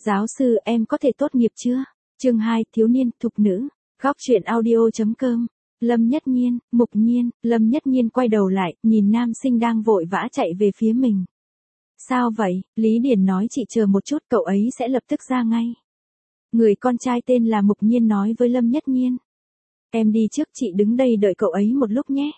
Giáo sư, em có thể tốt nghiệp chưa? Chương 2, thiếu niên, thục nữ. Góc truyện audio.com. Lâm Nhất Nhiên, Mục Nhiên. Lâm Nhất Nhiên quay đầu lại, nhìn nam sinh đang vội vã chạy về phía mình. Sao vậy? Lý Điền nói chị chờ một chút, cậu ấy sẽ lập tức ra ngay. Người con trai tên là Mục Nhiên nói với Lâm Nhất Nhiên. Em đi trước, chị đứng đây đợi cậu ấy một lúc nhé.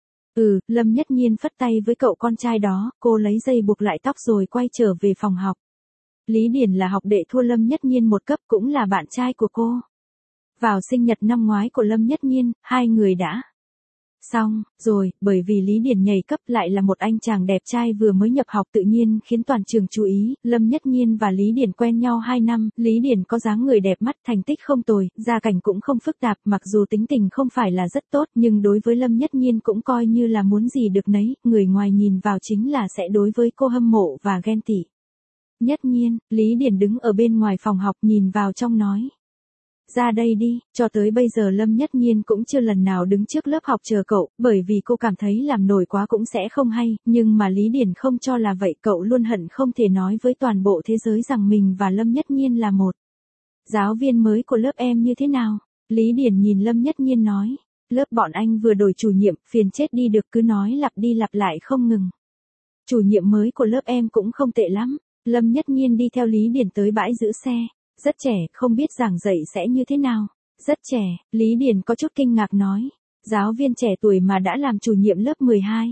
Lâm Nhất Nhiên phất tay với cậu con trai đó, cô lấy dây buộc lại tóc rồi quay trở về phòng học. Lý Điền là học đệ thua Lâm Nhất Nhiên một cấp, cũng là bạn trai của cô. Vào sinh nhật năm ngoái của Lâm Nhất Nhiên, hai người đã xong rồi, bởi vì Lý Điền nhảy cấp lại là một anh chàng đẹp trai vừa mới nhập học tự nhiên khiến toàn trường chú ý. Lâm Nhất Nhiên và Lý Điền quen nhau 2 năm, Lý Điền có dáng người đẹp mắt, thành tích không tồi, gia cảnh cũng không phức tạp, mặc dù tính tình không phải là rất tốt, nhưng đối với Lâm Nhất Nhiên cũng coi như là muốn gì được nấy, người ngoài nhìn vào chính là sẽ đối với cô hâm mộ và ghen tị. Nhất Nhiên, Lý Điền đứng ở bên ngoài phòng học nhìn vào trong nói. Ra đây đi, cho tới bây giờ Lâm Nhất Nhiên cũng chưa lần nào đứng trước lớp học chờ cậu, bởi vì cô cảm thấy làm nổi quá cũng sẽ không hay, nhưng mà Lý Điền không cho là vậy, cậu luôn hận không thể nói với toàn bộ thế giới rằng mình và Lâm Nhất Nhiên là một. Giáo viên mới của lớp em như thế nào? Lý Điền nhìn Lâm Nhất Nhiên nói, lớp bọn anh vừa đổi chủ nhiệm, phiền chết đi được, cứ nói lặp đi lặp lại không ngừng. Chủ nhiệm mới của lớp em cũng không tệ lắm. Lâm Nhất Nhiên đi theo Lý Điền tới bãi giữ xe. Rất trẻ, không biết giảng dạy sẽ như thế nào. Rất trẻ, Lý Điền có chút kinh ngạc nói. Giáo viên trẻ tuổi mà đã làm chủ nhiệm lớp 12.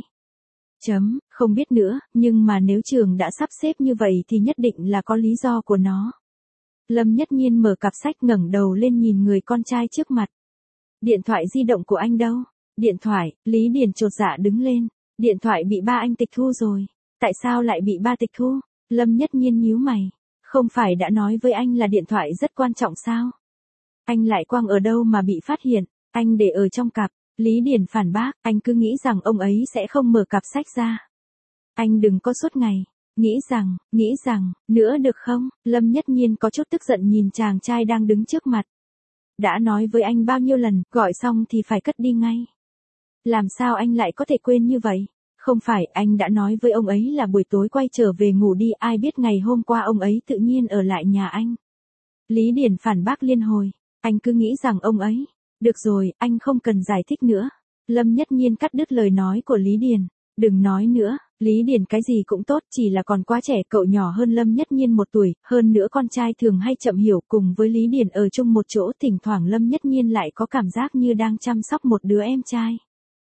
Không biết nữa, nhưng mà nếu trường đã sắp xếp như vậy thì nhất định là có lý do của nó. Lâm Nhất Nhiên mở cặp sách ngẩng đầu lên nhìn người con trai trước mặt. Điện thoại di động của anh đâu? Điện thoại, Lý Điền chột dạ đứng lên. Điện thoại bị ba anh tịch thu rồi. Tại sao lại bị ba tịch thu? Lâm Nhất Nhiên nhíu mày. Không phải đã nói với anh là điện thoại rất quan trọng sao? Anh lại quăng ở đâu mà bị phát hiện? Anh để ở trong cặp. Lý Điền phản bác, anh cứ nghĩ rằng ông ấy sẽ không mở cặp sách ra. Anh đừng có suốt ngày. Nghĩ rằng, nữa được không? Lâm Nhất Nhiên có chút tức giận nhìn chàng trai đang đứng trước mặt. Đã nói với anh bao nhiêu lần, gọi xong thì phải cất đi ngay. Làm sao anh lại có thể quên như vậy? Không phải, anh đã nói với ông ấy là buổi tối quay trở về ngủ đi, ai biết ngày hôm qua ông ấy tự nhiên ở lại nhà anh. Lý Điền phản bác liên hồi, anh cứ nghĩ rằng ông ấy. Được rồi, anh không cần giải thích nữa. Lâm Nhất Nhiên cắt đứt lời nói của Lý Điền. Đừng nói nữa, Lý Điền cái gì cũng tốt, chỉ là còn quá trẻ, cậu nhỏ hơn Lâm Nhất Nhiên 1 tuổi, hơn nữa con trai thường hay chậm hiểu, cùng với Lý Điền ở chung một chỗ, thỉnh thoảng Lâm Nhất Nhiên lại có cảm giác như đang chăm sóc một đứa em trai.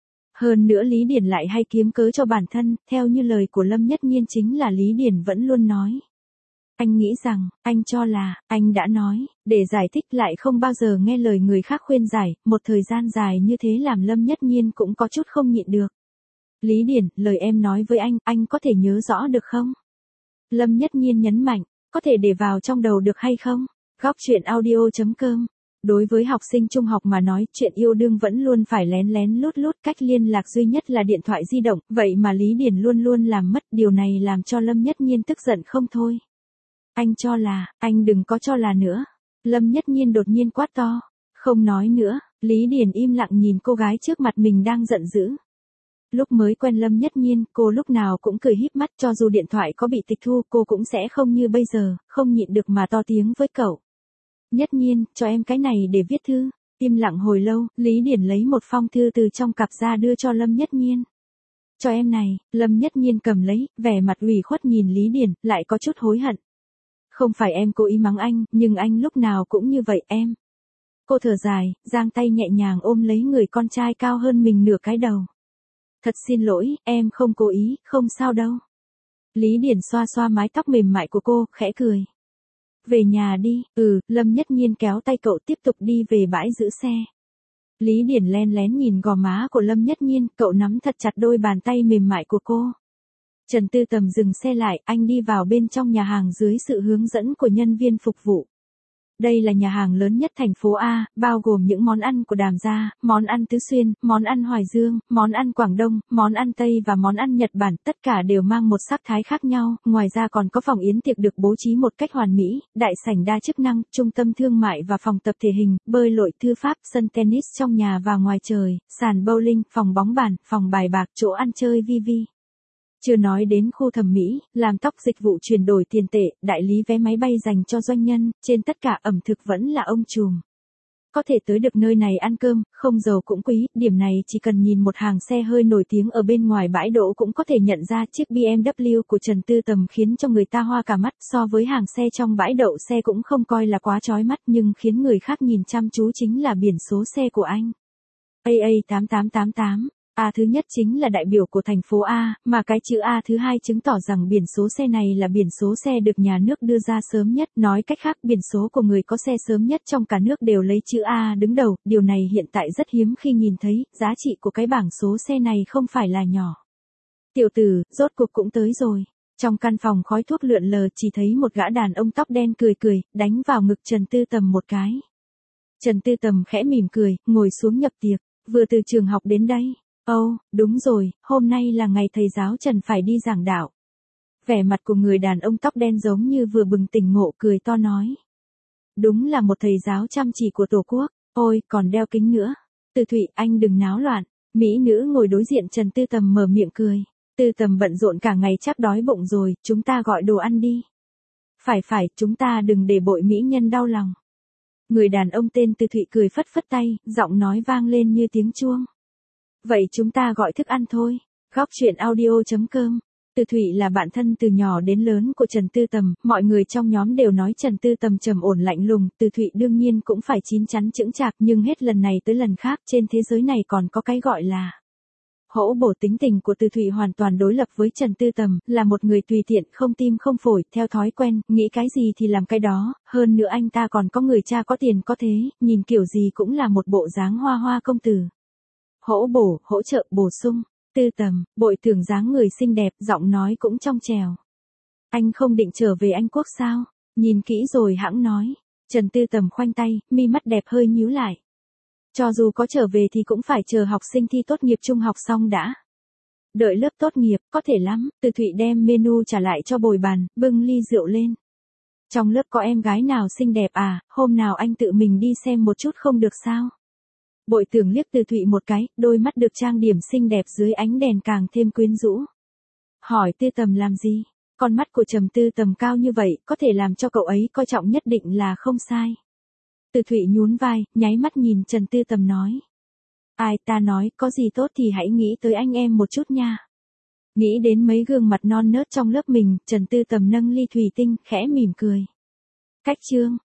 Hơn nữa Lý Điền lại hay kiếm cớ cho bản thân, theo như lời của Lâm Nhất Nhiên chính là Lý Điền vẫn luôn nói. Anh nghĩ rằng, anh cho là, anh đã nói, để giải thích lại không bao giờ nghe lời người khác khuyên giải, một thời gian dài như thế làm Lâm Nhất Nhiên cũng có chút không nhịn được. Lý Điền, lời em nói với anh có thể nhớ rõ được không? Lâm Nhất Nhiên nhấn mạnh, có thể để vào trong đầu được hay không? Góc truyện audio.com. Đối với học sinh trung học mà nói, chuyện yêu đương vẫn luôn phải lén lén lút lút, cách liên lạc duy nhất là điện thoại di động, vậy mà Lý Điền luôn luôn làm mất, điều này làm cho Lâm Nhất Nhiên tức giận không thôi. Anh cho là, anh đừng có cho là nữa. Lâm Nhất Nhiên đột nhiên quát to. Không nói nữa, Lý Điền im lặng nhìn cô gái trước mặt mình đang giận dữ. Lúc mới quen Lâm Nhất Nhiên, cô lúc nào cũng cười híp mắt, cho dù điện thoại có bị tịch thu, cô cũng sẽ không như bây giờ, không nhịn được mà to tiếng với cậu. Nhất Nhiên, cho em cái này để viết thư. Im lặng hồi lâu, Lý Điền lấy một phong thư từ trong cặp ra đưa cho Lâm Nhất Nhiên. Cho em này, Lâm Nhất Nhiên cầm lấy, vẻ mặt ủy khuất nhìn Lý Điền, lại có chút hối hận. Không phải em cố ý mắng anh, nhưng anh lúc nào cũng như vậy em. Cô thở dài, giang tay nhẹ nhàng ôm lấy người con trai cao hơn mình nửa cái đầu. Thật xin lỗi, em không cố ý, không sao đâu. Lý Điền xoa xoa mái tóc mềm mại của cô, khẽ cười. Về nhà đi, Lâm Nhất Nhiên kéo tay cậu tiếp tục đi về bãi giữ xe. Lý Điền len lén nhìn gò má của Lâm Nhất Nhiên, cậu nắm thật chặt đôi bàn tay mềm mại của cô. Trần Tư Tầm dừng xe lại, anh đi vào bên trong nhà hàng dưới sự hướng dẫn của nhân viên phục vụ. Đây là nhà hàng lớn nhất thành phố A, bao gồm những món ăn của Đàm gia, món ăn Tứ Xuyên, món ăn Hoài Dương, món ăn Quảng Đông, món ăn Tây và món ăn Nhật Bản, tất cả đều mang một sắc thái khác nhau, ngoài ra còn có phòng yến tiệc được bố trí một cách hoàn mỹ, đại sảnh đa chức năng, trung tâm thương mại và phòng tập thể hình, bơi lội thư pháp, sân tennis trong nhà và ngoài trời, sàn bowling, phòng bóng bàn, phòng bài bạc, chỗ ăn chơi vi vi. Chưa nói đến khu thẩm mỹ, làm tóc, dịch vụ chuyển đổi tiền tệ, đại lý vé máy bay dành cho doanh nhân, trên tất cả ẩm thực vẫn là ông trùm. Có thể tới được nơi này ăn cơm, không giàu cũng quý, điểm này chỉ cần nhìn một hàng xe hơi nổi tiếng ở bên ngoài bãi đỗ cũng có thể nhận ra. Chiếc BMW của Trần Tư Tầm khiến cho người ta hoa cả mắt, so với hàng xe trong bãi đậu xe cũng không coi là quá chói mắt, nhưng khiến người khác nhìn chăm chú chính là biển số xe của anh. AA8888. A thứ nhất chính là đại biểu của thành phố A, mà cái chữ A thứ hai chứng tỏ rằng biển số xe này là biển số xe được nhà nước đưa ra sớm nhất. Nói cách khác, biển số của người có xe sớm nhất trong cả nước đều lấy chữ A đứng đầu. Điều này hiện tại rất hiếm khi nhìn thấy, giá trị của cái bảng số xe này không phải là nhỏ. Tiểu tử, rốt cuộc cũng tới rồi. Trong căn phòng khói thuốc lượn lờ chỉ thấy một gã đàn ông tóc đen cười cười, đánh vào ngực Trần Tư Tầm một cái. Trần Tư Tầm khẽ mỉm cười, ngồi xuống nhập tiệc, vừa từ trường học đến đây. Ồ, đúng rồi, hôm nay là ngày thầy giáo Trần phải đi giảng đạo. Vẻ mặt của người đàn ông tóc đen giống như vừa bừng tỉnh ngộ, cười to nói. Đúng là một thầy giáo chăm chỉ của Tổ quốc, ôi, còn đeo kính nữa. Từ Thụy, anh đừng náo loạn. Mỹ nữ ngồi đối diện Trần Tư Tầm mở miệng cười. Tư Tầm bận rộn cả ngày chắc đói bụng rồi, chúng ta gọi đồ ăn đi. Phải, chúng ta đừng để bội mỹ nhân đau lòng. Người đàn ông tên Từ Thụy cười phất phất tay, giọng nói vang lên như tiếng chuông. Vậy chúng ta gọi thức ăn thôi. Góc chuyện audio.com. Từ Thụy là bạn thân từ nhỏ đến lớn của Trần Tư Tầm, mọi người trong nhóm đều nói Trần Tư Tầm trầm ổn lạnh lùng, Từ Thụy đương nhiên cũng phải chín chắn chững chạc, nhưng hết lần này tới lần khác, trên thế giới này còn có cái gọi là hổ bổ. Tính tình của Từ Thụy hoàn toàn đối lập với Trần Tư Tầm, là một người tùy tiện, không tim không phổi, theo thói quen, nghĩ cái gì thì làm cái đó, hơn nữa anh ta còn có người cha có tiền có thế, nhìn kiểu gì cũng là một bộ dáng hoa hoa công tử. Hỗ bổ, hỗ trợ, bổ sung. Tư Tầm, bội tưởng dáng người xinh đẹp, giọng nói cũng trong trèo. Anh không định trở về Anh Quốc sao? Nhìn kỹ rồi hãng nói. Trần Tư Tầm khoanh tay, mi mắt đẹp hơi nhíu lại. Cho dù có trở về thì cũng phải chờ học sinh thi tốt nghiệp trung học xong đã. Đợi lớp tốt nghiệp, có thể lắm. Từ Thụy đem menu trả lại cho bồi bàn, bưng ly rượu lên. Trong lớp có em gái nào xinh đẹp à, hôm nào anh tự mình đi xem một chút không được sao? Bội tưởng liếc Từ Thụy một cái, đôi mắt được trang điểm xinh đẹp dưới ánh đèn càng thêm quyến rũ. Hỏi Tư Tầm làm gì? Con mắt của Trầm Tư Tầm cao như vậy, có thể làm cho cậu ấy coi trọng nhất định là không sai. Từ Thụy nhún vai, nháy mắt nhìn Trần Tư Tầm nói. Ai, ta nói, có gì tốt thì hãy nghĩ tới anh em một chút nha. Nghĩ đến mấy gương mặt non nớt trong lớp mình, Trần Tư Tầm nâng ly thủy tinh, khẽ mỉm cười. Cách chương.